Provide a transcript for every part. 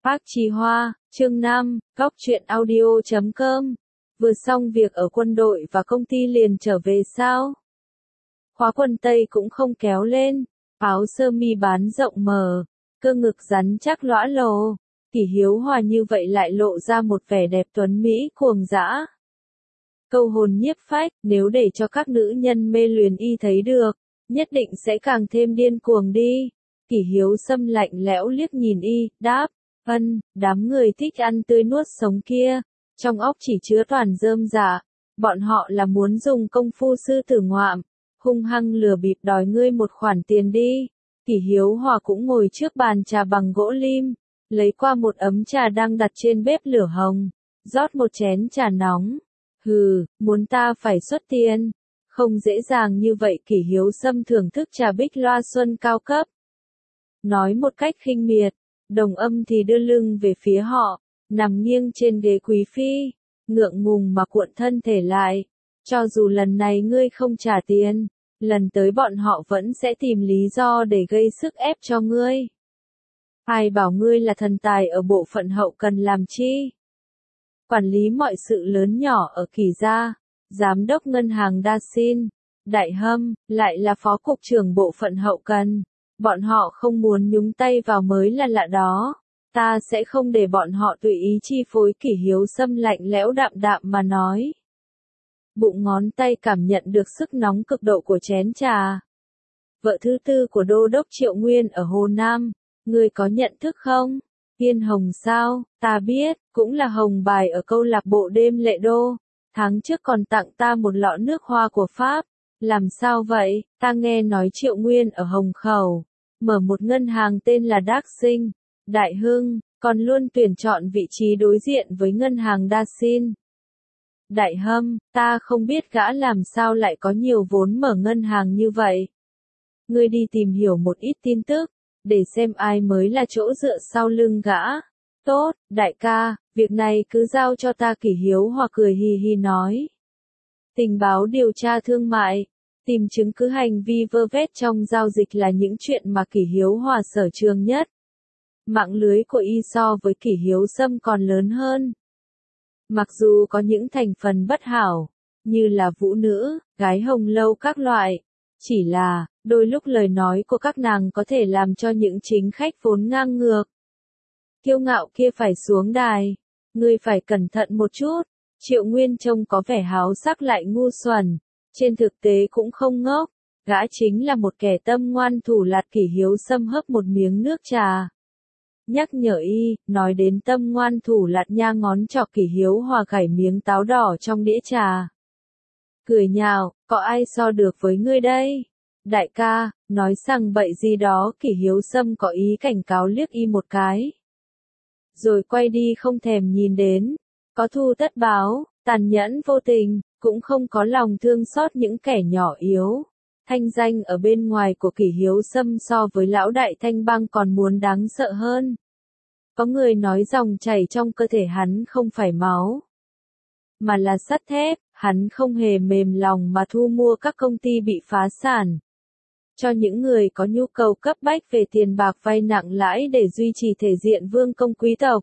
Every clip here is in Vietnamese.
Phác Chi Hoa, chương 5, Góc truyện audio.com. Vừa xong việc ở quân đội và công ty liền trở về sao? Khóa quần tây cũng không kéo lên, áo sơ mi bán rộng mở, cơ ngực rắn chắc lõa lồ. Kỷ Hiếu Hòa như vậy lại lộ ra một vẻ đẹp tuấn mỹ cuồng dã. Câu hồn nhiếp phách, nếu để cho các nữ nhân mê luyến y thấy được, nhất định sẽ càng thêm điên cuồng đi. Kỷ Hiếu Sâm lạnh lẽo liếc nhìn y, đáp, đám người thích ăn tươi nuốt sống kia, trong óc chỉ chứa toàn rơm rạ, bọn họ là muốn dùng công phu sư tử ngoạm, hung hăng lừa bịp đòi ngươi một khoản tiền đi. Kỷ Hiếu Hòa cũng ngồi trước bàn trà bằng gỗ lim, lấy qua một ấm trà đang đặt trên bếp lửa hồng, rót một chén trà nóng. Hừ, muốn ta phải xuất tiền, không dễ dàng như vậy. Kỷ Hiếu Sâm thưởng thức trà bích loa xuân cao cấp. Nói một cách khinh miệt, Đồng Âm thì đưa lưng về phía họ, nằm nghiêng trên ghế quý phi, ngượng ngùng mà cuộn thân thể lại. Cho dù lần này ngươi không trả tiền, lần tới bọn họ vẫn sẽ tìm lý do để gây sức ép cho ngươi. Ai bảo ngươi là thần tài ở bộ phận hậu cần làm chi? Quản lý mọi sự lớn nhỏ ở Kỷ gia, giám đốc ngân hàng Dasin, Đại Hâm, lại là phó cục trưởng bộ phận hậu cần. Bọn họ không muốn nhúng tay vào mới là lạ đó. Ta sẽ không để bọn họ tùy ý chi phối. Kỷ Hiếu Sâm lạnh lẽo đạm đạm mà nói. Bụng ngón tay cảm nhận được sức nóng cực độ của chén trà. Vợ thứ tư của đô đốc Triệu Nguyên ở Hồ Nam, ngươi có nhận thức không? Yên Hồng sao? Ta biết, cũng là hồng bài ở câu lạc bộ đêm Lệ Đô. Tháng trước còn tặng ta một lọ nước hoa của Pháp. Làm sao vậy? Ta nghe nói Triệu Nguyên ở Hồng Khẩu, mở một ngân hàng tên là Đắc Sinh, Đại Hưng, còn luôn tuyển chọn vị trí đối diện với ngân hàng Dasin. Đại Hâm, ta không biết gã làm sao lại có nhiều vốn mở ngân hàng như vậy. Ngươi đi tìm hiểu một ít tin tức, để xem ai mới là chỗ dựa sau lưng gã. Tốt, đại ca, việc này cứ giao cho ta. Kỷ Hiếu Hòa cười hì hì nói. Tình báo điều tra thương mại, tìm chứng cứ hành vi vơ vét trong giao dịch là những chuyện mà Kỷ Hiếu Hòa sở trường nhất. Mạng lưới của y so với Kỷ Hiếu Sâm còn lớn hơn. Mặc dù có những thành phần bất hảo, như là vũ nữ, gái hồng lâu các loại, chỉ là, đôi lúc lời nói của các nàng có thể làm cho những chính khách vốn ngang ngược, kiêu ngạo kia phải xuống đài. Ngươi phải cẩn thận một chút. Triệu Nguyên trông có vẻ háo sắc lại ngu xuẩn, trên thực tế cũng không ngốc, gã chính là một kẻ tâm ngoan thủ lạt. Kỷ Hiếu Sâm hấp một miếng nước trà, nhắc nhở y. Nói đến tâm ngoan thủ lạt nha, ngón trỏ Kỷ Hiếu Hòa gảy miếng táo đỏ trong đĩa trà, cười nhạo, có ai so được với ngươi đây? Đại ca, nói rằng bậy gì đó. Kỷ Hiếu Sâm có ý cảnh cáo liếc y một cái, rồi quay đi không thèm nhìn đến. Có thù tất báo, tàn nhẫn vô tình, cũng không có lòng thương xót những kẻ nhỏ yếu. Thanh danh ở bên ngoài của Kỷ Hiếu Sâm so với lão đại Thanh Bang còn muốn đáng sợ hơn. Có người nói dòng chảy trong cơ thể hắn không phải máu, mà là sắt thép. Hắn không hề mềm lòng mà thu mua các công ty bị phá sản, cho những người có nhu cầu cấp bách về tiền bạc vay nặng lãi để duy trì thể diện vương công quý tộc.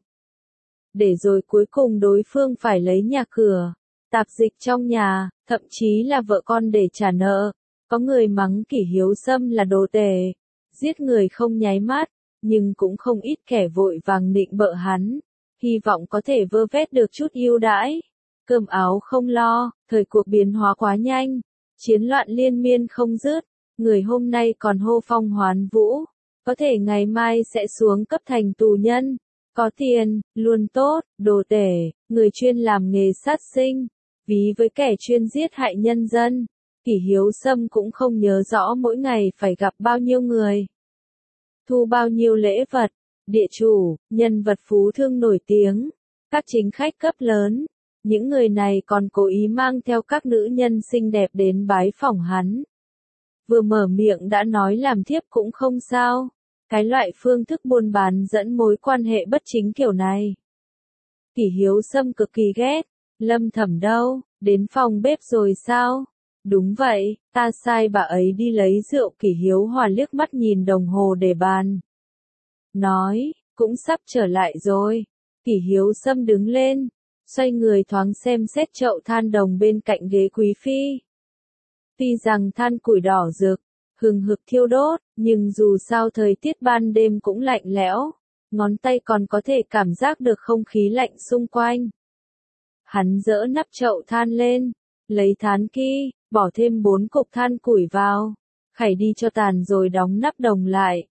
Để rồi cuối cùng đối phương phải lấy nhà cửa, tạp dịch trong nhà, thậm chí là vợ con để trả nợ. Có người mắng Kỷ Hiếu Sâm là đồ tể, giết người không nháy mắt, nhưng cũng không ít kẻ vội vàng nịnh bợ hắn, hy vọng có thể vơ vét được chút ưu đãi. Cơm áo không lo, thời cuộc biến hóa quá nhanh, chiến loạn liên miên không dứt, người hôm nay còn hô phong hoán vũ, có thể ngày mai sẽ xuống cấp thành tù nhân. Có tiền, luôn tốt, đồ tể, người chuyên làm nghề sát sinh, ví với kẻ chuyên giết hại nhân dân. Kỷ Hiếu Sâm cũng không nhớ rõ mỗi ngày phải gặp bao nhiêu người, thu bao nhiêu lễ vật, địa chủ, nhân vật phú thương nổi tiếng, các chính khách cấp lớn. Những người này còn cố ý mang theo các nữ nhân xinh đẹp đến bái phỏng hắn. Vừa mở miệng đã nói làm thiếp cũng không sao. Cái loại phương thức buôn bán dẫn mối quan hệ bất chính kiểu này, Kỷ Hiếu Sâm cực kỳ ghét. Lâm Thẩm đâu, đến phòng bếp rồi sao? Đúng vậy, ta sai bà ấy đi lấy rượu. Kỷ Hiếu Hòa liếc mắt nhìn đồng hồ để bàn, nói, cũng sắp trở lại rồi. Kỷ Hiếu Sâm đứng lên, xoay người thoáng xem xét chậu than đồng bên cạnh ghế quý phi. Tuy rằng than củi đỏ rực, hừng hực thiêu đốt, nhưng dù sao thời tiết ban đêm cũng lạnh lẽo, ngón tay còn có thể cảm giác được không khí lạnh xung quanh. Hắn giỡ nắp chậu than lên, lấy thán ki, bỏ thêm 4 cục than củi vào, khảy đi cho tàn rồi đóng nắp đồng lại.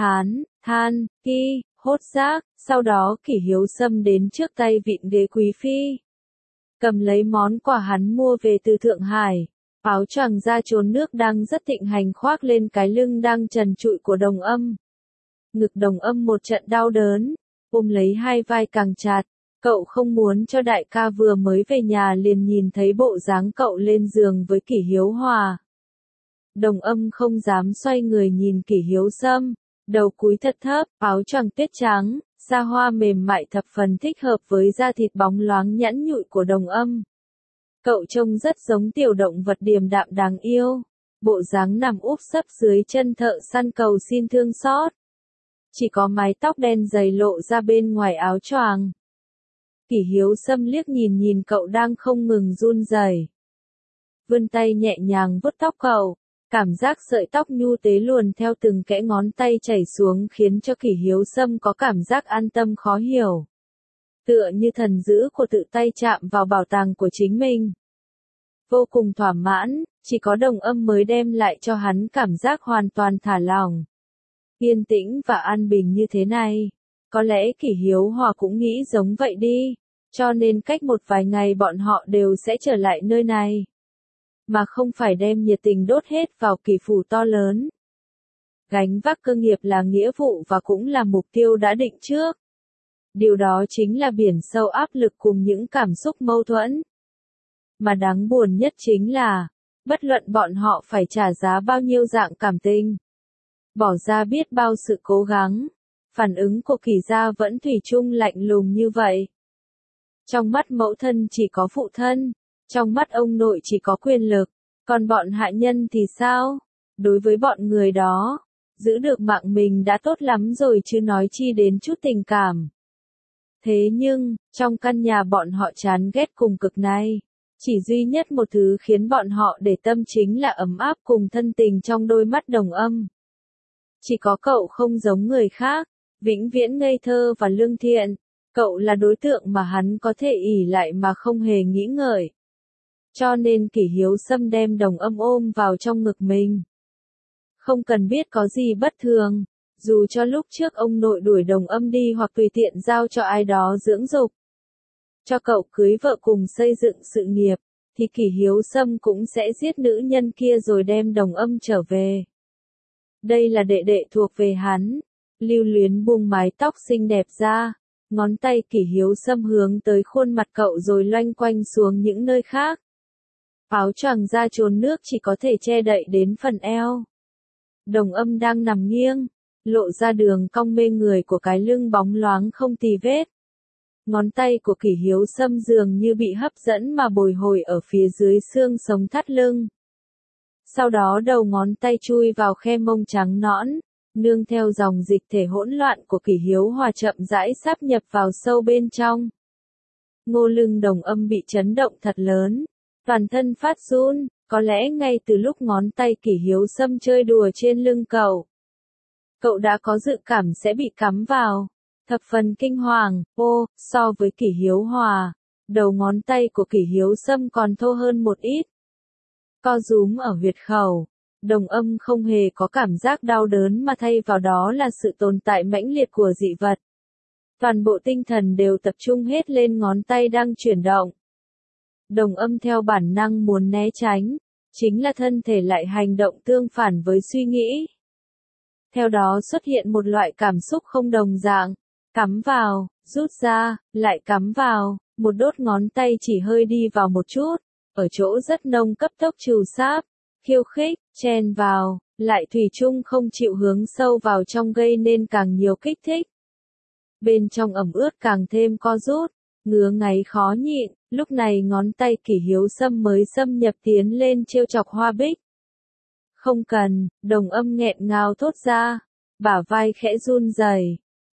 Than, ki, hốt xác, sau đó Kỷ Hiếu Sâm đến trước tay vịn ghế quý phi. Cầm lấy món quà hắn mua về từ Thượng Hải, áo choàng da trốn nước đang rất thịnh hành khoác lên cái lưng đang trần trụi của Đồng Âm. Ngực Đồng Âm một trận đau đớn, ôm lấy hai vai càng chặt, cậu không muốn cho đại ca vừa mới về nhà liền nhìn thấy bộ dáng cậu lên giường với Kỷ Hiếu Hòa. Đồng Âm không dám xoay người nhìn Kỷ Hiếu Sâm, đầu cúi thật thấp, áo choàng tuyết trắng, da hoa mềm mại thập phần thích hợp với da thịt bóng loáng nhẵn nhụi của Đồng Âm. Cậu trông rất giống tiểu động vật điềm đạm đáng yêu, bộ dáng nằm úp sấp dưới chân thợ săn cầu xin thương xót. Chỉ có mái tóc đen dày lộ ra bên ngoài áo choàng. Kỷ Hiếu Sâm liếc nhìn cậu đang không ngừng run rẩy, vươn tay nhẹ nhàng vuốt tóc cậu, cảm giác sợi tóc nhu tế luồn theo từng kẽ ngón tay chảy xuống khiến cho Kỷ Hiếu Sâm có cảm giác an tâm khó hiểu. Tựa như thần dữ của tự tay chạm vào bảo tàng của chính mình. Vô cùng thỏa mãn, chỉ có Đồng Âm mới đem lại cho hắn cảm giác hoàn toàn thả lỏng. Yên tĩnh và an bình như thế này. Có lẽ Kỷ Hiếu Hòa cũng nghĩ giống vậy đi, cho nên cách một vài ngày bọn họ đều sẽ trở lại nơi này. Mà không phải đem nhiệt tình đốt hết vào Kỷ phủ to lớn. Gánh vác cơ nghiệp là nghĩa vụ và cũng là mục tiêu đã định trước. Điều đó chính là biển sâu áp lực cùng những cảm xúc mâu thuẫn. Mà đáng buồn nhất chính là, bất luận bọn họ phải trả giá bao nhiêu dạng cảm tình, bỏ ra biết bao sự cố gắng, phản ứng của Kỷ gia vẫn thủy chung lạnh lùng như vậy. Trong mắt mẫu thân chỉ có phụ thân, trong mắt ông nội chỉ có quyền lực, còn bọn hạ nhân thì sao? Đối với bọn người đó, giữ được mạng mình đã tốt lắm rồi chứ nói chi đến chút tình cảm. Thế nhưng, trong căn nhà bọn họ chán ghét cùng cực này, chỉ duy nhất một thứ khiến bọn họ để tâm chính là ấm áp cùng thân tình trong đôi mắt Đồng Âm. Chỉ có cậu không giống người khác, vĩnh viễn ngây thơ và lương thiện, cậu là đối tượng mà hắn có thể ỷ lại mà không hề nghĩ ngợi. Cho nên Kỷ Hiếu Sâm đem Đồng Âm ôm vào trong ngực mình. Không cần biết có gì bất thường, dù cho lúc trước ông nội đuổi Đồng Âm đi hoặc tùy tiện giao cho ai đó dưỡng dục, cho cậu cưới vợ cùng xây dựng sự nghiệp, thì Kỷ Hiếu Sâm cũng sẽ giết nữ nhân kia rồi đem Đồng Âm trở về. Đây là đệ đệ thuộc về hắn. Lưu Luyến buông mái tóc xinh đẹp ra, ngón tay Kỷ Hiếu Sâm hướng tới khuôn mặt cậu rồi loanh quanh xuống những nơi khác. Áo choàng da trốn nước chỉ có thể che đậy đến phần eo. Đồng Âm đang nằm nghiêng, lộ ra đường cong mê người của cái lưng bóng loáng không tì vết. Ngón tay của Kỷ Hiếu Sâm dường như bị hấp dẫn mà bồi hồi ở phía dưới xương sống thắt lưng. Sau đó đầu ngón tay chui vào khe mông trắng nõn, nương theo dòng dịch thể hỗn loạn của Kỷ Hiếu Hòa chậm rãi sáp nhập vào sâu bên trong. Ngô lưng Đồng Âm bị chấn động thật lớn, toàn thân phát run, có lẽ ngay từ lúc ngón tay Kỷ Hiếu Sâm chơi đùa trên lưng cậu. Cậu đã có dự cảm sẽ bị cắm vào. Thập phần kinh hoàng, so với Kỷ Hiếu Hòa, đầu ngón tay của Kỷ Hiếu Sâm còn thô hơn một ít. Co rúm ở huyệt khẩu, Đồng Âm không hề có cảm giác đau đớn mà thay vào đó là sự tồn tại mãnh liệt của dị vật. Toàn bộ tinh thần đều tập trung hết lên ngón tay đang chuyển động. Đồng Âm theo bản năng muốn né tránh, chính là thân thể lại hành động tương phản với suy nghĩ. Theo đó xuất hiện một loại cảm xúc không đồng dạng, cắm vào, rút ra, lại cắm vào, một đốt ngón tay chỉ hơi đi vào một chút, ở chỗ rất nông cấp tốc trù sáp, khiêu khích, chen vào, lại thủy chung không chịu hướng sâu vào trong gây nên càng nhiều kích thích. Bên trong ẩm ướt càng thêm co rút, ngứa ngáy khó nhịn, lúc này ngón tay Kỷ Hiếu Sâm mới xâm nhập tiến lên trêu chọc Hoa Bích. Không cần, Đồng Âm nghẹn ngào thốt ra, bả vai khẽ run rẩy,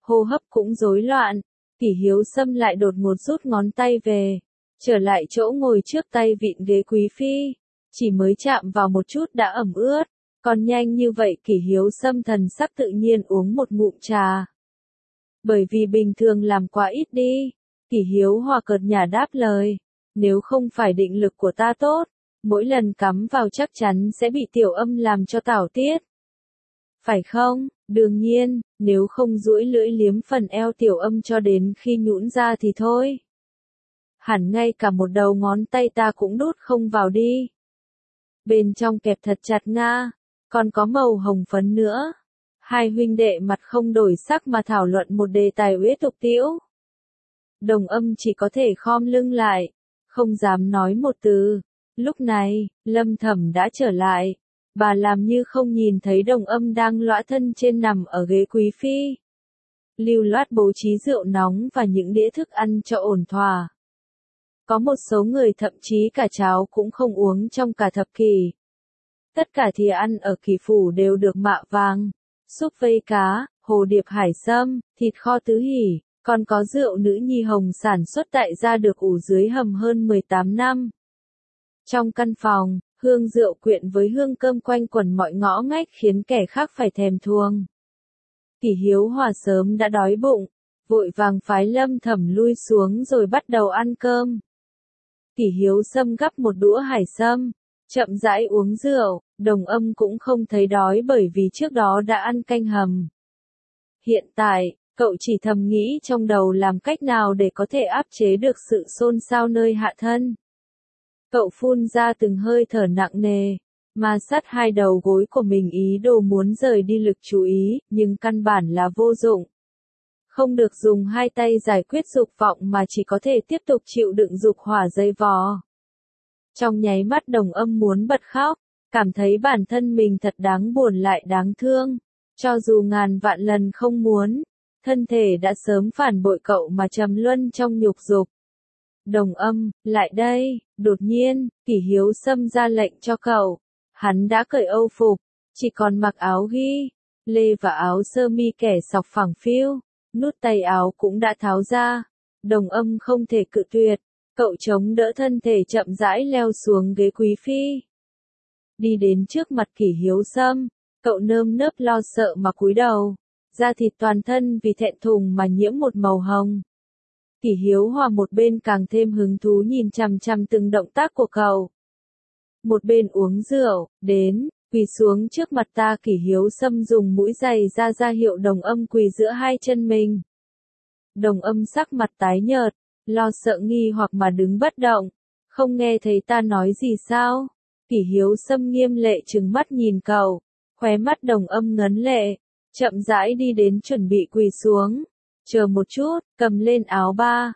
hô hấp cũng rối loạn. Kỷ Hiếu Sâm lại đột ngột rút ngón tay về, trở lại chỗ ngồi trước tay vịn ghế quý phi, chỉ mới chạm vào một chút đã ẩm ướt, còn nhanh như vậy Kỷ Hiếu Sâm thần sắc tự nhiên uống một ngụm trà. Bởi vì bình thường làm quá ít đi, Kỷ Hiếu Hòa cợt nhả đáp lời, nếu không phải định lực của ta tốt, mỗi lần cắm vào chắc chắn sẽ bị tiểu âm làm cho tảo tiết. Phải không? Đương nhiên, nếu không duỗi lưỡi liếm phần eo tiểu âm cho đến khi nhũn ra thì thôi. Hẳn ngay cả một đầu ngón tay ta cũng đút không vào đi. Bên trong kẹp thật chặt nga, còn có màu hồng phấn nữa. Hai huynh đệ mặt không đổi sắc mà thảo luận một đề tài uế tục tĩu. Đồng âm chỉ có thể khom lưng lại, không dám nói một từ. Lúc này, Lâm Thẩm đã trở lại. Bà làm như không nhìn thấy đồng âm đang lõa thân trên nằm ở ghế quý phi. Lưu loát bố trí rượu nóng và những đĩa thức ăn cho ổn thỏa. Có một số người thậm chí cả cháo cũng không uống trong cả thập kỷ. Tất cả thìa ăn ở Kỷ phủ đều được mạ vàng, súp vây cá, hồ điệp hải sâm, thịt kho tứ hỉ, còn có rượu nữ nhi hồng sản xuất tại gia được ủ dưới hầm hơn 18 năm. Trong căn phòng, hương rượu quyện với hương cơm quanh quẩn mọi ngõ ngách khiến kẻ khác phải thèm thuồng. Kỷ Hiếu Hòa sớm đã đói bụng, vội vàng phái Lâm Thẩm lui xuống rồi bắt đầu ăn cơm. Kỷ Hiếu Sâm gắp một đũa hải sâm, chậm rãi uống rượu, đồng âm cũng không thấy đói bởi vì trước đó đã ăn canh hầm. Hiện tại, cậu chỉ thầm nghĩ trong đầu làm cách nào để có thể áp chế được sự xôn xao nơi hạ thân. Cậu phun ra từng hơi thở nặng nề, mà sát hai đầu gối của mình ý đồ muốn rời đi lực chú ý, nhưng căn bản là vô dụng. Không được dùng hai tay giải quyết dục vọng mà chỉ có thể tiếp tục chịu đựng dục hỏa dây vò. Trong nháy mắt đồng âm muốn bật khóc, cảm thấy bản thân mình thật đáng buồn lại đáng thương. Cho dù ngàn vạn lần không muốn, thân thể đã sớm phản bội cậu mà trầm luân trong nhục dục. Đồng âm, lại đây, đột nhiên, Kỷ Hiếu Sâm ra lệnh cho cậu. Hắn đã cởi âu phục, chỉ còn mặc áo ghi, lê và áo sơ mi kẻ sọc phẳng phiu, nút tay áo cũng đã tháo ra. Đồng âm không thể cự tuyệt, cậu chống đỡ thân thể chậm rãi leo xuống ghế quý phi. Đi đến trước mặt Kỷ Hiếu Sâm, cậu nơm nớp lo sợ mà cúi đầu, da thịt toàn thân vì thẹn thùng mà nhiễm một màu hồng. Kỷ Hiếu Hòa một bên càng thêm hứng thú nhìn chằm chằm từng động tác của cậu. Một bên uống rượu, đến, quỳ xuống trước mặt ta. Kỷ Hiếu Sâm dùng mũi giày ra hiệu đồng âm quỳ giữa hai chân mình. Đồng âm sắc mặt tái nhợt, lo sợ nghi hoặc mà đứng bất động. Không nghe thấy ta nói gì sao? Kỷ Hiếu Sâm nghiêm lệ trừng mắt nhìn cậu, khóe mắt đồng âm ngấn lệ, chậm rãi đi đến chuẩn bị quỳ xuống. Chờ một chút, cầm lên áo ba,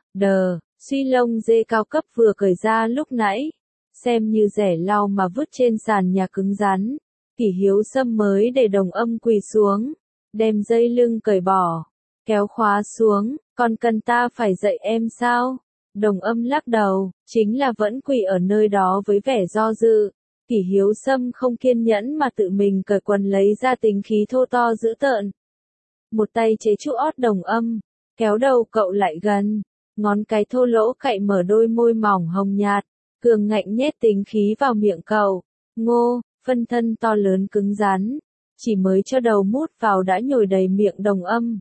suy lông dê cao cấp vừa cởi ra lúc nãy, xem như rẻ lau mà vứt trên sàn nhà cứng rắn. Kỷ Hiếu Sâm mới để đồng âm quỳ xuống, đem dây lưng cởi bỏ, kéo khóa xuống, còn cần ta phải dạy em sao? Đồng âm lắc đầu, chính là vẫn quỳ ở nơi đó với vẻ do dự. Kỷ Hiếu Sâm không kiên nhẫn mà tự mình cởi quần lấy ra tính khí thô to dữ tợn. Một tay chế trụ ót đồng âm, kéo đầu cậu lại gần, ngón cái thô lỗ cạy mở đôi môi mỏng hồng nhạt, cường ngạnh nhét tính khí vào miệng cậu. Ngô, phân thân to lớn cứng rắn, chỉ mới cho đầu mút vào đã nhồi đầy miệng đồng âm.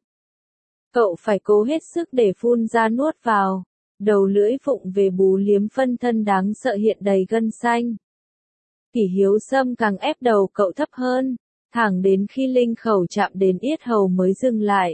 Cậu phải cố hết sức để phun ra nuốt vào, đầu lưỡi vụng về bú liếm phân thân đáng sợ hiện đầy gân xanh. Kỷ Hiếu Sâm càng ép đầu cậu thấp hơn, thẳng đến khi linh khẩu chạm đến yết hầu mới dừng lại.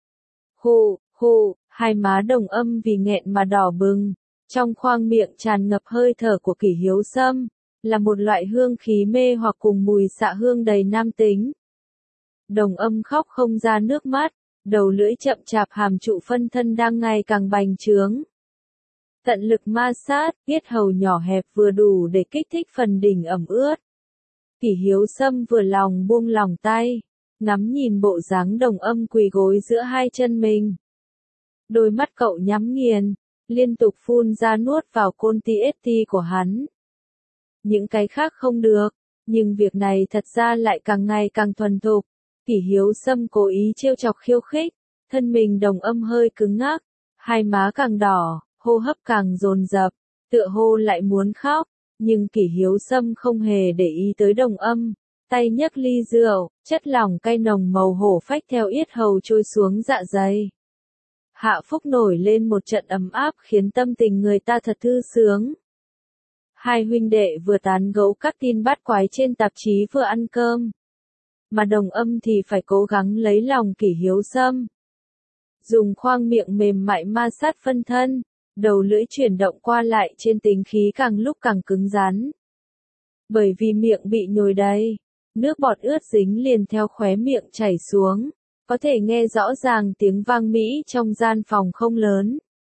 Hù, hai má đồng âm vì nghẹn mà đỏ bừng, trong khoang miệng tràn ngập hơi thở của Kỷ Hiếu Sâm, là một loại hương khí mê hoặc cùng mùi xạ hương đầy nam tính. Đồng âm khóc không ra nước mắt, đầu lưỡi chậm chạp hàm trụ phân thân đang ngày càng bành trướng. Tận lực ma sát, yết hầu nhỏ hẹp vừa đủ để kích thích phần đỉnh ẩm ướt. Kỷ Hiếu Sâm vừa lòng buông lỏng tay, ngắm nhìn bộ dáng đồng âm quỳ gối giữa hai chân mình. Đôi mắt cậu nhắm nghiền, liên tục phun ra nuốt vào côn ti ết ti của hắn. Những cái khác không được, nhưng việc này thật ra lại càng ngày càng thuần thục. Kỷ Hiếu Sâm cố ý trêu chọc khiêu khích, Thân mình Đồng Âm hơi cứng ngắc, hai má càng đỏ, hô hấp càng dồn dập, tựa hồ lại muốn khóc, nhưng Kỷ Hiếu Sâm không hề để ý tới Đồng Âm, tay nhấc ly rượu, chất lỏng cay nồng màu hổ phách theo yết hầu trôi xuống dạ dày. Hạ Phúc nổi lên một trận ấm áp khiến tâm tình người ta thật thư sướng. Hai huynh đệ vừa tán gẫu các tin bát quái trên tạp chí vừa ăn cơm. Mà Đồng Âm thì phải cố gắng lấy lòng Kỷ Hiếu Sâm. Dùng khoang miệng mềm mại ma sát phân thân, đầu lưỡi chuyển động qua lại trên tính khí càng lúc càng cứng rắn. Bởi vì miệng bị nhồi đầy, nước bọt ướt dính liền theo khóe miệng chảy xuống, có thể nghe rõ ràng tiếng vang mỹ trong gian phòng không lớn.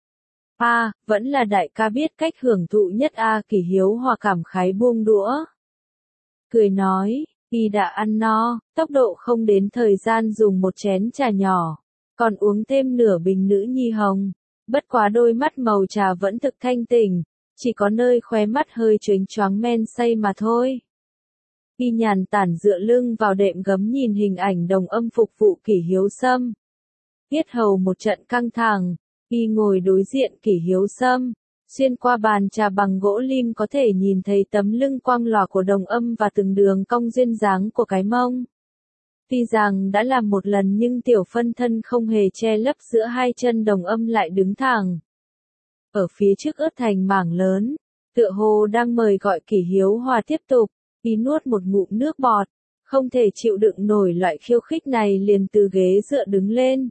Vẫn là đại ca biết cách hưởng thụ nhất Kỷ Hiếu Hòa cảm khái buông đũa. Cười nói, y đã ăn no, tốc độ không đến thời gian dùng một chén trà nhỏ, còn uống thêm nửa bình nữ nhi hồng, bất quá đôi mắt màu trà vẫn thực thanh tỉnh, chỉ có nơi khóe mắt hơi chớnh choáng men say mà thôi. Y nhàn tản dựa lưng vào đệm gấm nhìn hình ảnh Đồng Âm phục vụ Kỷ Hiếu Sâm. Yết hầu một trận căng thẳng, y ngồi đối diện Kỷ Hiếu Sâm, xuyên qua bàn trà bằng gỗ lim có thể nhìn thấy tấm lưng quang lòa của Đồng Âm và từng đường cong duyên dáng của cái mông. Tuy rằng đã làm một lần nhưng tiểu phân thân không hề che lấp giữa hai chân Đồng Âm lại đứng thẳng. Ở phía trước ướt thành mảng lớn, tựa hồ đang mời gọi Kỷ Hiếu Hòa tiếp tục, y nuốt một ngụm nước bọt, không thể chịu đựng nổi loại khiêu khích này liền từ ghế dựa đứng lên.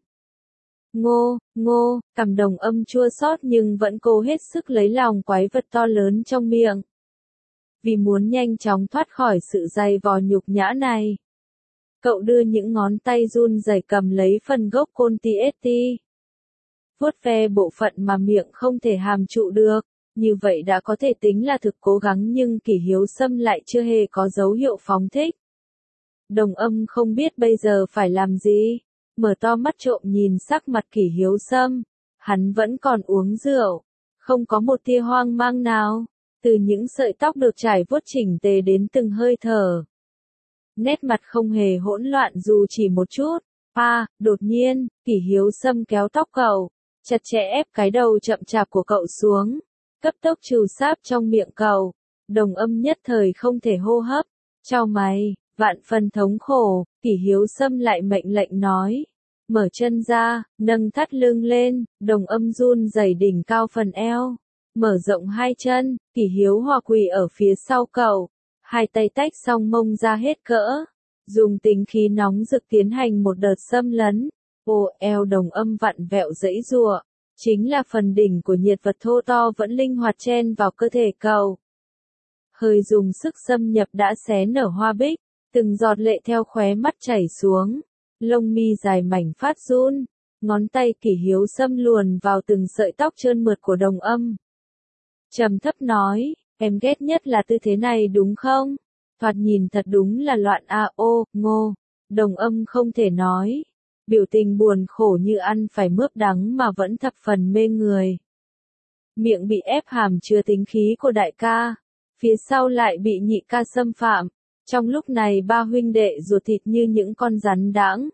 Ngô, cằm Đồng Âm chua xót nhưng vẫn cố hết sức lấy lòng quái vật to lớn trong miệng. Vì muốn nhanh chóng thoát khỏi sự dày vò nhục nhã này, cậu đưa những ngón tay run rẩy cầm lấy phần gốc côn TST. Vuốt ve bộ phận mà miệng không thể hàm trụ được, như vậy đã có thể tính là thực cố gắng nhưng Kỷ Hiếu Sâm lại chưa hề có dấu hiệu phóng thích. Đồng Âm không biết bây giờ phải làm gì, mở to mắt trộm nhìn sắc mặt Kỷ Hiếu Sâm, hắn vẫn còn uống rượu, không có một tia hoang mang nào, từ những sợi tóc được trải vuốt chỉnh tề đến từng hơi thở. Nét mặt không hề hỗn loạn dù chỉ một chút. Đột nhiên, Kỷ Hiếu Sâm kéo tóc cậu, chặt chẽ ép cái đầu chậm chạp của cậu xuống, cấp tốc trừ sáp trong miệng cậu. Đồng Âm nhất thời không thể hô hấp, chau mày, vạn phần thống khổ. Kỷ Hiếu Sâm lại mệnh lệnh nói, mở chân ra, nâng thắt lưng lên. Đồng Âm run rẩy đỉnh cao phần eo, mở rộng hai chân. Kỷ Hiếu Hòa quỳ ở phía sau cậu, hai tay tách song mông ra hết cỡ, dùng tính khí nóng rực tiến hành một đợt xâm lấn. Eo Đồng Âm vặn vẹo giãy giụa, chính là phần đỉnh của nhiệt vật thô to vẫn linh hoạt chen vào cơ thể cậu. Hơi dùng sức xâm nhập đã xé nở hoa bích, từng giọt lệ theo khóe mắt chảy xuống, lông mi dài mảnh phát run, ngón tay Kỷ Hiếu Sâm luồn vào từng sợi tóc trơn mượt của Đồng Âm. Trầm thấp nói, em ghét nhất là tư thế này đúng không? Thoạt nhìn thật đúng là loạn Ngô. Đồng Âm không thể nói, biểu tình buồn khổ như ăn phải mướp đắng mà vẫn thập phần mê người. Miệng bị ép hàm chứa tính khí của đại ca, phía sau lại bị nhị ca xâm phạm. Trong lúc này ba huynh đệ ruột thịt như những con rắn đãng,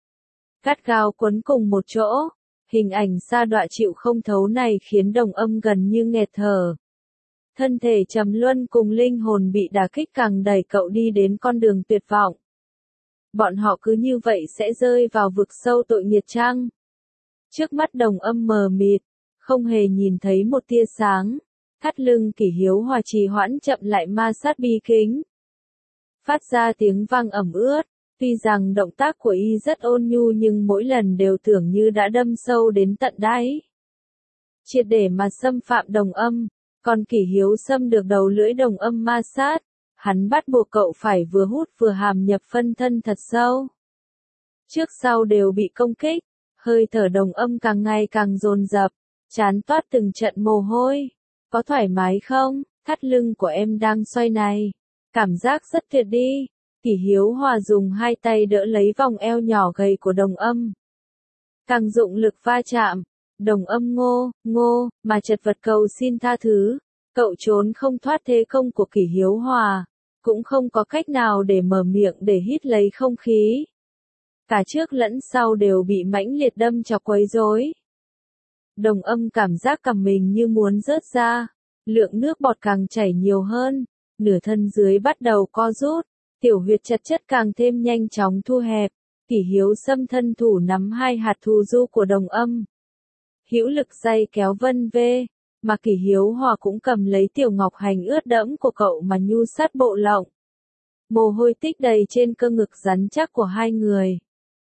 gắt gao quấn cùng một chỗ. Hình ảnh sa đọa chịu không thấu này khiến Đồng Âm gần như nghẹt thở. Thân thể trầm luân cùng linh hồn bị đả kích càng đẩy cậu đi đến con đường tuyệt vọng. Bọn họ cứ như vậy sẽ rơi vào vực sâu tội nghiệt chăng? Trước mắt Đồng Âm mờ mịt, không hề nhìn thấy một tia sáng. Thắt lưng Kỷ Hiếu Hòa trì hoãn chậm lại ma sát bi kính, phát ra tiếng vang ẩm ướt. Tuy rằng động tác của y rất ôn nhu nhưng mỗi lần đều tưởng như đã đâm sâu đến tận đáy, triệt để mà xâm phạm Đồng Âm. Còn Kỷ Hiếu Sâm được đầu lưỡi Đồng Âm ma sát, hắn bắt buộc cậu phải vừa hút vừa hàm nhập phân thân thật sâu. Trước sau đều bị công kích, hơi thở Đồng Âm càng ngày càng dồn dập, trán toát từng trận mồ hôi. Có thoải mái không? Thắt lưng của em đang xoay này, cảm giác rất tuyệt đi. Kỷ Hiếu Hòa dùng hai tay đỡ lấy vòng eo nhỏ gầy của Đồng Âm, càng dụng lực va chạm. Đồng Âm ngô, mà chật vật cầu xin tha thứ. Cậu trốn không thoát thế công của Kỷ Hiếu Hòa, cũng không có cách nào để mở miệng để hít lấy không khí. Cả trước lẫn sau đều bị mãnh liệt đâm chọc quấy rối. Đồng Âm cảm giác cằm mình như muốn rớt ra, lượng nước bọt càng chảy nhiều hơn, nửa thân dưới bắt đầu co rút, tiểu huyệt chật chất càng thêm nhanh chóng thu hẹp. Kỷ Hiếu Sâm thân thủ nắm hai hạt thù du của Đồng Âm, hữu lực day kéo vân vê, mà Kỷ Hiếu Hòa cũng cầm lấy tiểu ngọc hành ướt đẫm của cậu mà nhu sát bộ lộng. Mồ hôi tích đầy trên cơ ngực rắn chắc của hai người.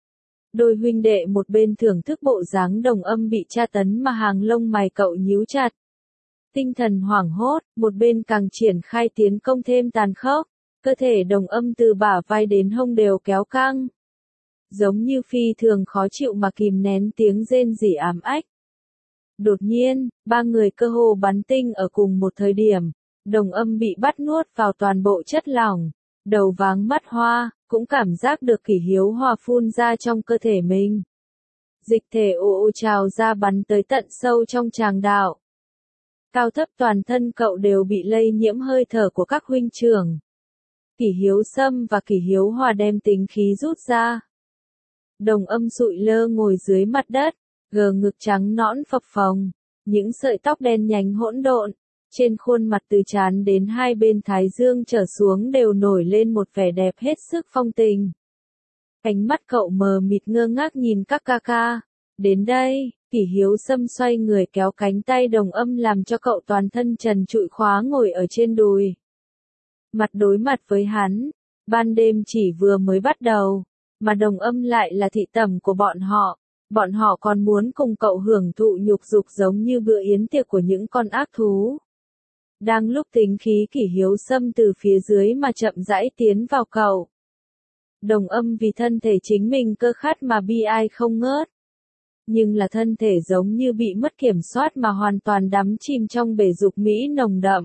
Đôi huynh đệ một bên thưởng thức bộ dáng Đồng Âm bị tra tấn mà hàng lông mày cậu nhíu chặt. Tinh thần hoảng hốt, một bên càng triển khai tiến công thêm tàn khốc, cơ thể Đồng Âm từ bả vai đến hông đều kéo căng. Giống như phi thường khó chịu mà kìm nén tiếng rên rỉ ám ách. Đột nhiên, ba người cơ hồ bắn tinh ở cùng một thời điểm, Đồng Âm bị bắt nuốt vào toàn bộ chất lỏng, đầu váng mắt hoa, cũng cảm giác được Kỷ Hiếu Hòa phun ra trong cơ thể mình. Dịch thể ồ ồ trào ra bắn tới tận sâu trong tràng đạo. Cao thấp toàn thân cậu đều bị lây nhiễm hơi thở của các huynh trưởng. Kỷ Hiếu Sâm và Kỷ Hiếu Hòa đem tính khí rút ra. Đồng Âm sụi lơ ngồi dưới mặt đất, gờ ngực trắng nõn phập phồng, những sợi tóc đen nhánh hỗn độn, trên khuôn mặt từ trán đến hai bên thái dương trở xuống đều nổi lên một vẻ đẹp hết sức phong tình. Ánh mắt cậu mờ mịt ngơ ngác nhìn các ca ca. Đến đây, Kỷ Hiếu Sâm xoay người kéo cánh tay Đồng Âm làm cho cậu toàn thân trần trụi khóa ngồi ở trên đùi. Mặt đối mặt với hắn, ban đêm chỉ vừa mới bắt đầu, mà Đồng Âm lại là thị tẩm của bọn họ còn muốn cùng cậu hưởng thụ nhục dục giống như bữa yến tiệc của những con ác thú. Đang lúc tính khí Kỷ Hiếu Sâm từ phía dưới mà chậm rãi tiến vào cậu. Đồng Âm vì thân thể chính mình cơ khát mà bi ai không ngớt. Nhưng là thân thể giống như bị mất kiểm soát mà hoàn toàn đắm chìm trong bể dục mỹ nồng đậm.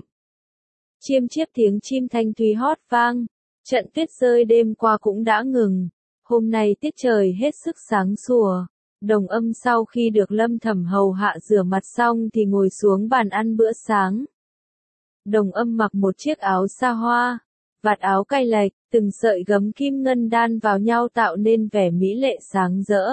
Chiêm chiếp tiếng chim thanh thúy hót vang, trận tuyết rơi đêm qua cũng đã ngừng, hôm nay tiết trời hết sức sáng sủa. Đồng Âm sau khi được Lâm Thẩm hầu hạ rửa mặt xong thì ngồi xuống bàn ăn bữa sáng. Đồng Âm mặc một chiếc áo sa hoa, vạt áo cay lệch, từng sợi gấm kim ngân đan vào nhau tạo nên vẻ mỹ lệ sáng rỡ.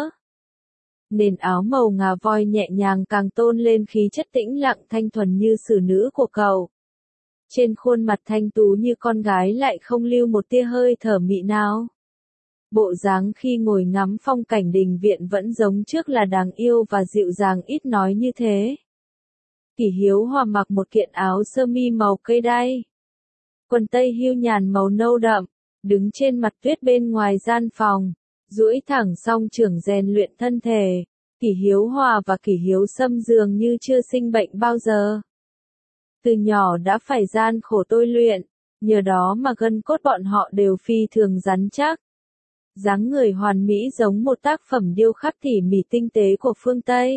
Nền áo màu ngà voi nhẹ nhàng càng tôn lên khí chất tĩnh lặng thanh thuần như xử nữ của cậu. Trên khuôn mặt thanh tú như con gái lại không lưu một tia hơi thở mị nào. Bộ dáng khi ngồi ngắm phong cảnh đình viện vẫn giống trước là đáng yêu và dịu dàng ít nói như thế. Kỷ Hiếu Hòa mặc một kiện áo sơ mi màu cây đay, quần tây hưu nhàn màu nâu đậm, đứng trên mặt tuyết bên ngoài gian phòng, duỗi thẳng song chưởng rèn luyện thân thể. Kỷ Hiếu Hòa và Kỷ Hiếu Sâm dường như chưa sinh bệnh bao giờ. Từ nhỏ đã phải gian khổ tôi luyện, nhờ đó mà gân cốt bọn họ đều phi thường rắn chắc. Dáng người hoàn mỹ giống một tác phẩm điêu khắc tỉ mỉ tinh tế của phương Tây.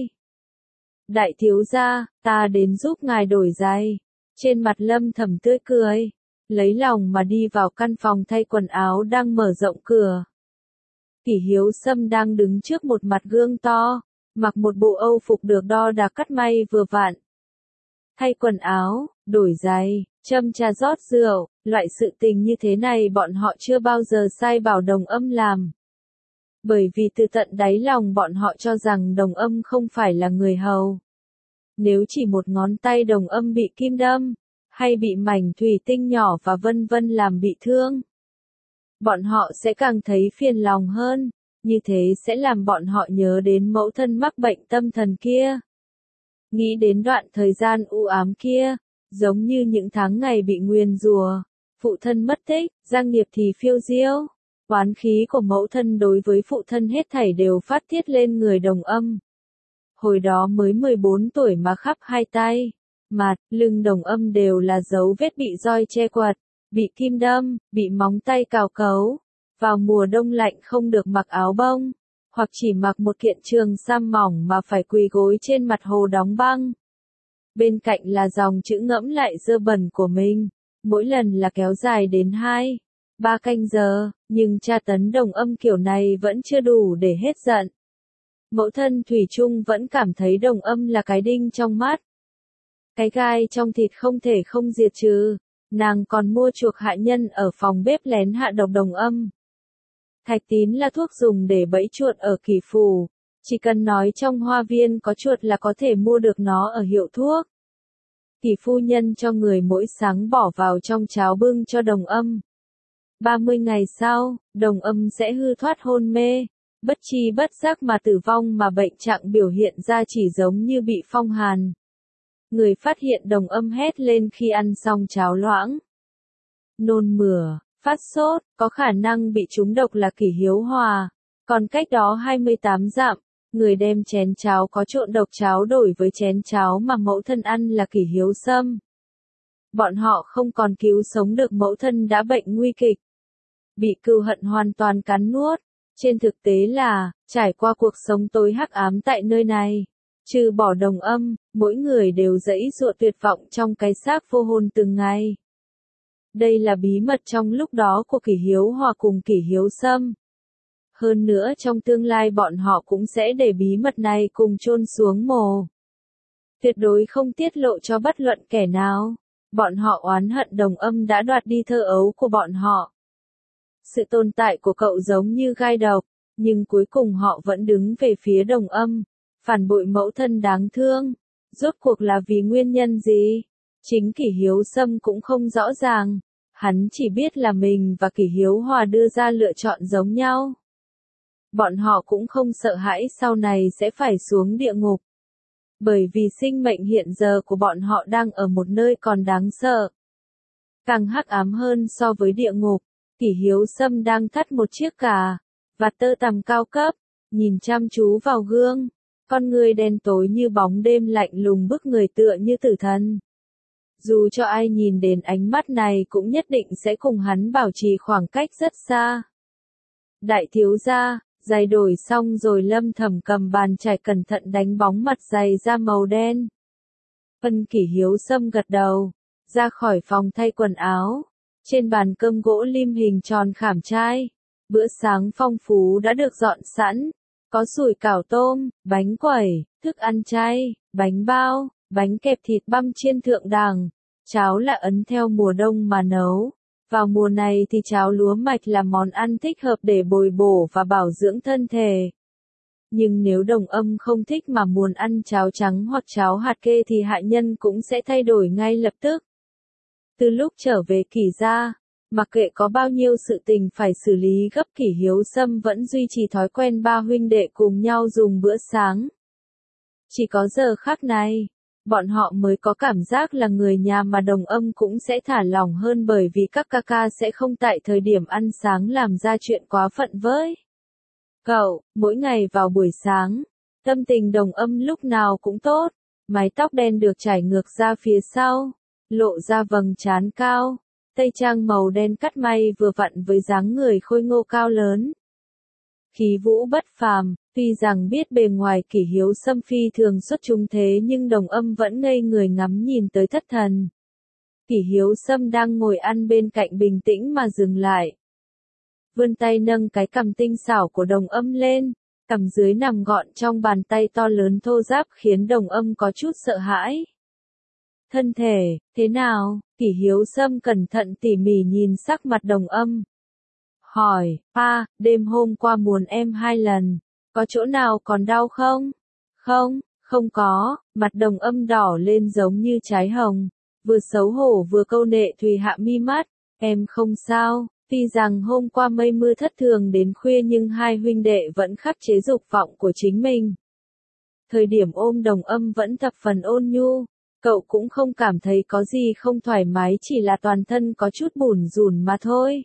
Đại thiếu gia, ta đến giúp ngài đổi giày. Trên mặt Lâm Thẩm tươi cười, lấy lòng mà đi vào căn phòng thay quần áo đang mở rộng cửa. Kỷ Hiếu Sâm đang đứng trước một mặt gương to, mặc một bộ âu phục được đo đạc cắt may vừa vặn. Thay quần áo, đổi giày, châm trà rót rượu, loại sự tình như thế này bọn họ chưa bao giờ sai bảo Đồng Âm làm. Bởi vì từ tận đáy lòng bọn họ cho rằng Đồng Âm không phải là người hầu. Nếu chỉ một ngón tay Đồng Âm bị kim đâm, hay bị mảnh thủy tinh nhỏ và vân vân làm bị thương, bọn họ sẽ càng thấy phiền lòng hơn, như thế sẽ làm bọn họ nhớ đến mẫu thân mắc bệnh tâm thần kia. Nghĩ đến đoạn thời gian u ám kia, giống như những tháng ngày bị nguyền rủa, phụ thân mất tích, gia nghiệp thì phiêu diêu. Oán khí của mẫu thân đối với phụ thân hết thảy đều phát tiết lên người Đồng Âm. Hồi đó mới 14 tuổi mà khắp hai tay, mặt, lưng Đồng Âm đều là dấu vết bị roi che quật, bị kim đâm, bị móng tay cào cấu. Vào mùa đông lạnh không được mặc áo bông, hoặc chỉ mặc một kiện trường sam mỏng mà phải quỳ gối trên mặt hồ đóng băng. Bên cạnh là dòng chữ ngẫm lại dơ bẩn của mình, mỗi lần là kéo dài đến 2-3 canh giờ, nhưng tra tấn Đồng Âm kiểu này vẫn chưa đủ để hết giận. Mẫu thân thủy chung vẫn cảm thấy Đồng Âm là cái đinh trong mắt. Cái gai trong thịt không thể không diệt trừ, nàng còn mua chuộc hạ nhân ở phòng bếp lén hạ độc Đồng Âm. Thạch tín là thuốc dùng để bẫy chuột ở Kỷ Phủ. Chỉ cần nói trong hoa viên có chuột là có thể mua được nó ở hiệu thuốc. Kỷ phu nhân cho người mỗi sáng bỏ vào trong cháo bưng cho Đồng Âm. 30 ngày sau, Đồng Âm sẽ hư thoát hôn mê, bất tri bất giác mà tử vong, mà bệnh trạng biểu hiện ra chỉ giống như bị phong hàn. Người phát hiện Đồng Âm hét lên khi ăn xong cháo loãng. Nôn mửa, phát sốt, có khả năng bị trúng độc là Kỷ Hiếu Hòa. Còn cách đó 28 dặm, người đem chén cháo có trộn độc cháo đổi với chén cháo mà mẫu thân ăn là Kỷ Hiếu Sâm. Bọn họ không còn cứu sống được mẫu thân đã bệnh nguy kịch, bị cừu hận hoàn toàn cắn nuốt. Trên thực tế là, trải qua cuộc sống tối hắc ám tại nơi này, trừ bỏ Đồng Âm, mỗi người đều giãy giụa tuyệt vọng trong cái xác vô hồn từng ngày. Đây là bí mật trong lúc đó của Kỷ Hiếu Hòa cùng Kỷ Hiếu Sâm. Hơn nữa trong tương lai bọn họ cũng sẽ để bí mật này cùng chôn xuống mồ. Tuyệt đối không tiết lộ cho bất luận kẻ nào. Bọn họ oán hận Đồng Âm đã đoạt đi thơ ấu của bọn họ. Sự tồn tại của cậu giống như gai độc, nhưng cuối cùng họ vẫn đứng về phía Đồng Âm, phản bội mẫu thân đáng thương. Rốt cuộc là vì nguyên nhân gì? Chính Kỷ Hiếu Sâm cũng không rõ ràng. Hắn chỉ biết là mình và Kỷ Hiếu Hòa đưa ra lựa chọn giống nhau. Bọn họ cũng không sợ hãi sau này sẽ phải xuống địa ngục. Bởi vì sinh mệnh hiện giờ của bọn họ đang ở một nơi còn đáng sợ. Càng hắc ám hơn so với địa ngục. Kỷ Hiếu Sâm đang thắt một chiếc cà vạt tơ tằm cao cấp, nhìn chăm chú vào gương. Con người đen tối như bóng đêm lạnh lùng bức người tựa như tử thần. Dù cho ai nhìn đến ánh mắt này cũng nhất định sẽ cùng hắn bảo trì khoảng cách rất xa. Đại thiếu gia, giày đổi xong rồi Lâm Thẩm cầm bàn chải cẩn thận đánh bóng mặt giày da màu đen. Kỷ Hiếu Sâm gật đầu, ra khỏi phòng thay quần áo. Trên bàn cơm gỗ lim hình tròn khảm trai, bữa sáng phong phú đã được dọn sẵn. Có sủi cảo tôm, bánh quẩy, thức ăn chay, bánh bao, bánh kẹp thịt băm chiên thượng đẳng. Cháo là ấn theo mùa đông mà nấu. Vào mùa này thì cháo lúa mạch là món ăn thích hợp để bồi bổ và bảo dưỡng thân thể. Nhưng nếu Đồng Âm không thích mà muốn ăn cháo trắng hoặc cháo hạt kê thì hạ nhân cũng sẽ thay đổi ngay lập tức. Từ lúc trở về Kỷ gia, mặc kệ có bao nhiêu sự tình phải xử lý gấp, Kỷ Hiếu Sâm vẫn duy trì thói quen ba huynh đệ cùng nhau dùng bữa sáng. Chỉ có giờ khắc này, bọn họ mới có cảm giác là người nhà, mà Đồng Âm cũng sẽ thả lỏng hơn bởi vì các ca ca sẽ không tại thời điểm ăn sáng làm ra chuyện quá phận với cậu. Mỗi ngày vào buổi sáng, tâm tình Đồng Âm lúc nào cũng tốt, mái tóc đen được chải ngược ra phía sau, lộ ra vầng trán cao, tây trang màu đen cắt may vừa vặn với dáng người khôi ngô cao lớn. Khí vũ bất phàm, tuy rằng biết bề ngoài Kỷ Hiếu Sâm phi thường xuất chúng thế nhưng Đồng Âm vẫn ngây người ngắm nhìn tới thất thần. Kỷ Hiếu Sâm đang ngồi ăn bên cạnh bình tĩnh mà dừng lại. Vươn tay nâng cái cằm tinh xảo của Đồng Âm lên, cằm dưới nằm gọn trong bàn tay to lớn thô ráp khiến Đồng Âm có chút sợ hãi. Thân thể, thế nào? Kỷ Hiếu Sâm cẩn thận tỉ mỉ nhìn sắc mặt Đồng Âm. Hỏi, đêm hôm qua muốn em 2 lần, có chỗ nào còn đau không? Không có, mặt Đồng Âm đỏ lên giống như trái hồng, vừa xấu hổ vừa câu nệ Thùy hạ mi mắt, em không sao, tuy rằng hôm qua mây mưa thất thường đến khuya nhưng hai huynh đệ vẫn khắc chế dục vọng của chính mình. Thời điểm ôm Đồng Âm vẫn thập phần ôn nhu, cậu cũng không cảm thấy có gì không thoải mái, chỉ là toàn thân có chút bủn rủn mà thôi.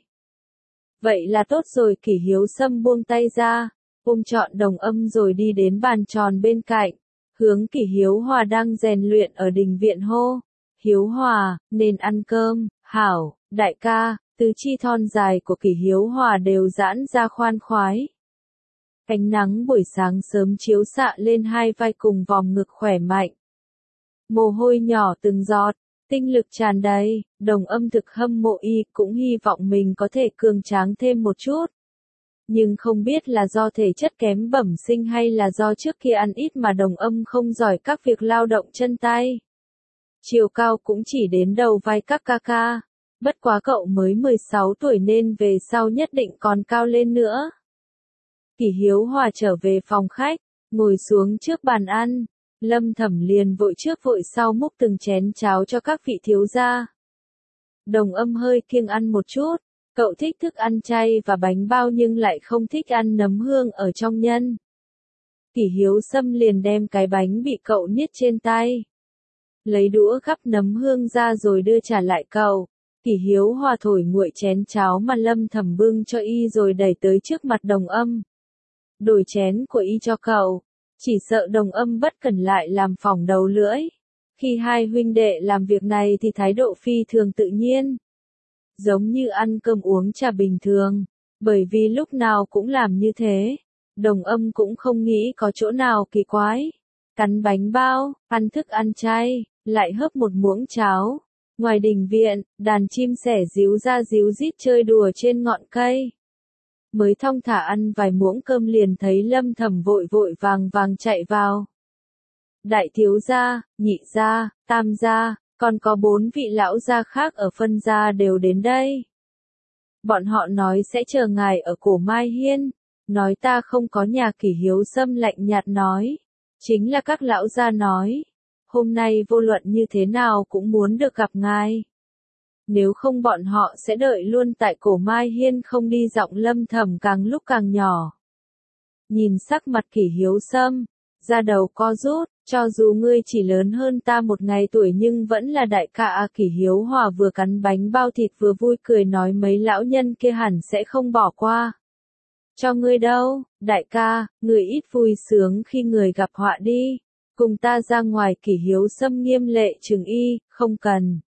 Vậy là tốt rồi. Kỷ Hiếu Sâm buông tay ra, ôm trọn Đồng Âm rồi đi đến bàn tròn bên cạnh, hướng Kỷ Hiếu Hòa đang rèn luyện ở đình viện hô. Hiếu Hòa, nên ăn cơm. Hảo, đại ca. Tứ chi thon dài của Kỷ Hiếu Hòa đều giãn ra khoan khoái. Ánh nắng buổi sáng sớm chiếu xạ lên hai vai cùng vòng ngực khỏe mạnh. Mồ hôi nhỏ từng giọt, tinh lực tràn đầy. Đồng Âm thực hâm mộ y, cũng hy vọng mình có thể cường tráng thêm một chút. Nhưng không biết là do thể chất kém bẩm sinh hay là do trước kia ăn ít mà Đồng Âm không giỏi các việc lao động chân tay. Chiều cao cũng chỉ đến đầu vai các ca ca. Bất quá cậu mới 16 tuổi nên về sau nhất định còn cao lên nữa. Kỷ Hiếu Hòa trở về phòng khách, ngồi xuống trước bàn ăn. Lâm Thẩm liền vội trước vội sau múc từng chén cháo cho các vị thiếu gia. Đồng Âm hơi kiêng ăn một chút, cậu thích thức ăn chay và bánh bao nhưng lại không thích ăn nấm hương ở trong nhân. Kỷ Hiếu Sâm liền đem cái bánh bị cậu niết trên tay. Lấy đũa gắp nấm hương ra rồi đưa trả lại cậu. Kỷ Hiếu Hòa thổi nguội chén cháo mà Lâm Thẩm bưng cho y rồi đẩy tới trước mặt Đồng Âm. Đổi chén của y cho cậu. Chỉ sợ Đồng Âm bất cẩn lại làm phỏng đầu lưỡi. Khi hai huynh đệ làm việc này thì thái độ phi thường tự nhiên. Giống như ăn cơm uống trà bình thường. Bởi vì lúc nào cũng làm như thế. Đồng Âm cũng không nghĩ có chỗ nào kỳ quái. Cắn bánh bao, ăn thức ăn chay, lại hớp một muỗng cháo. Ngoài đình viện, đàn chim sẻ ríu ra ríu rít chơi đùa trên ngọn cây. Mới thong thả ăn vài muỗng cơm liền thấy Lâm Thẩm vội vội vàng vàng chạy vào. Đại thiếu gia, nhị gia, tam gia, còn có 4 vị lão gia khác ở phân gia đều đến đây. Bọn họ nói sẽ chờ ngài ở Cổ Mai Hiên, nói ta không có nhà. Kỷ Hiếu Sâm lạnh nhạt nói. Chính là các lão gia nói, hôm nay vô luận như thế nào cũng muốn được gặp ngài. Nếu không bọn họ sẽ đợi luôn tại Cổ Mai Hiên. Không đi. Giọng Lâm Thẩm càng lúc càng nhỏ. Nhìn sắc mặt Kỷ Hiếu Sâm, da đầu co rút, cho dù ngươi chỉ lớn hơn ta một ngày tuổi nhưng vẫn là đại ca à. Kỷ Hiếu Hòa vừa cắn bánh bao thịt vừa vui cười nói mấy lão nhân kia hẳn sẽ không bỏ qua cho ngươi đâu, đại ca, người ít vui sướng khi người gặp họa đi, cùng ta ra ngoài. Kỷ Hiếu Sâm nghiêm lệ trừng y, không cần.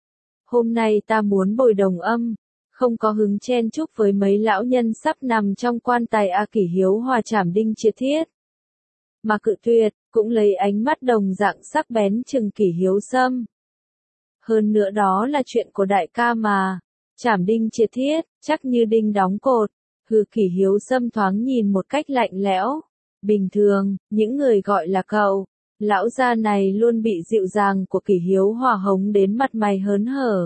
Hôm nay ta muốn bồi Đồng Âm, không có hứng chen chúc với mấy lão nhân sắp nằm trong quan tài à. Kỷ Hiếu Hòa trảm đinh triệt thiết. Mà cự tuyệt, cũng lấy ánh mắt đồng dạng sắc bén trừng Kỷ Hiếu Sâm. Hơn nữa đó là chuyện của đại ca mà. Trảm đinh triệt thiết, chắc như đinh đóng cột. Hừ. Kỷ Hiếu Sâm thoáng nhìn một cách lạnh lẽo. Bình thường, những người gọi là cậu, lão gia này luôn bị dịu dàng của Kỷ Hiếu Hòa hống đến mặt mày hớn hở.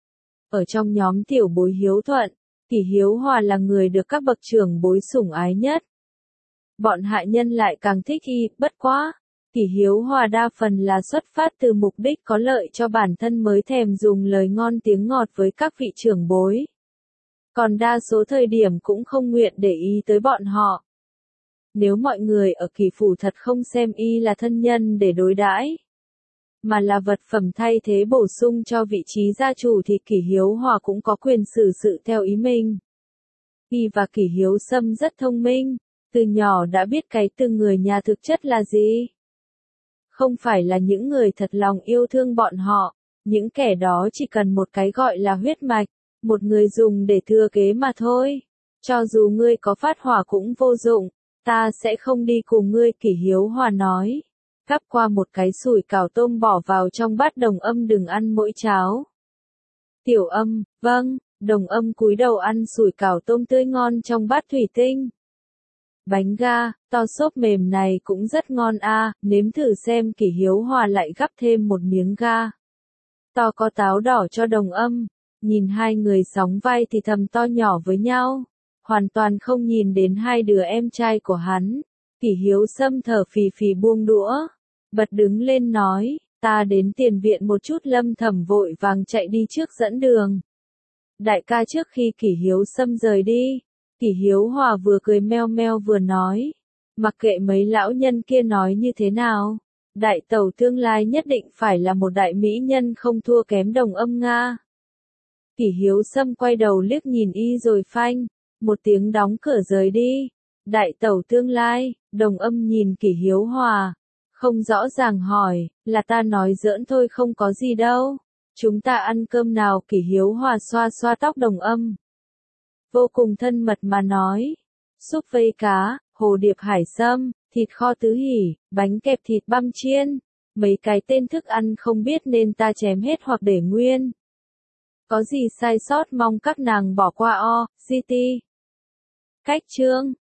Ở trong nhóm tiểu bối hiếu thuận, Kỷ Hiếu Hòa là người được các bậc trưởng bối sủng ái nhất. Bọn hạ nhân lại càng thích y, bất quá. Kỷ Hiếu Hòa đa phần là xuất phát từ mục đích có lợi cho bản thân mới thèm dùng lời ngon tiếng ngọt với các vị trưởng bối. Còn đa số thời điểm cũng không nguyện để ý tới bọn họ. Nếu mọi người ở Kỷ phủ thật không xem y là thân nhân để đối đãi, mà là vật phẩm thay thế bổ sung cho vị trí gia chủ thì Kỷ Hiếu Hòa cũng có quyền xử sự theo ý mình. Y và Kỷ Hiếu Sâm rất thông minh, từ nhỏ đã biết cái từ người nhà thực chất là gì. Không phải là những người thật lòng yêu thương bọn họ, những kẻ đó chỉ cần một cái gọi là huyết mạch, một người dùng để thừa kế mà thôi. Cho dù ngươi có phát hỏa cũng vô dụng, ta sẽ không đi cùng ngươi. Kỷ Hiếu Hòa nói. Gắp qua một cái sủi cảo tôm bỏ vào trong bát. Đồng Âm đừng ăn mỗi cháo. Tiểu Âm, vâng. Đồng Âm cúi đầu ăn sủi cảo tôm tươi ngon trong bát thủy tinh. Bánh ga, to xốp mềm này cũng rất ngon a, nếm thử xem. Kỷ Hiếu Hòa lại gắp thêm một miếng ga to có táo đỏ cho Đồng Âm. Nhìn hai người sóng vai thì thầm to nhỏ với nhau, hoàn toàn không nhìn đến hai đứa em trai của hắn. Kỷ Hiếu Sâm thở phì phì buông đũa, bật đứng lên nói, ta đến tiền viện một chút. Lâm Thẩm vội vàng chạy đi trước dẫn đường. Đại ca. Trước khi Kỷ Hiếu Sâm rời đi, Kỷ Hiếu Hòa vừa cười meo meo vừa nói, mặc kệ mấy lão nhân kia nói như thế nào, đại tẩu tương lai nhất định phải là một đại mỹ nhân không thua kém Đồng Âm Nga. Kỷ Hiếu Sâm quay đầu liếc nhìn y rồi phanh một tiếng đóng cửa rời đi. Đại tẩu tương lai. Đồng Âm nhìn Kỷ Hiếu Hòa, không rõ ràng hỏi, là ta nói giỡn thôi, không có gì đâu. Chúng ta ăn cơm nào? Kỷ Hiếu Hòa xoa xoa tóc Đồng Âm, vô cùng thân mật mà nói, súp vây cá, hồ điệp hải sâm, thịt kho tứ hỉ, bánh kẹp thịt băm chiên, mấy cái tên thức ăn không biết nên ta chém hết hoặc để nguyên. Có gì sai sót mong các nàng bỏ qua o, GT. Cách chương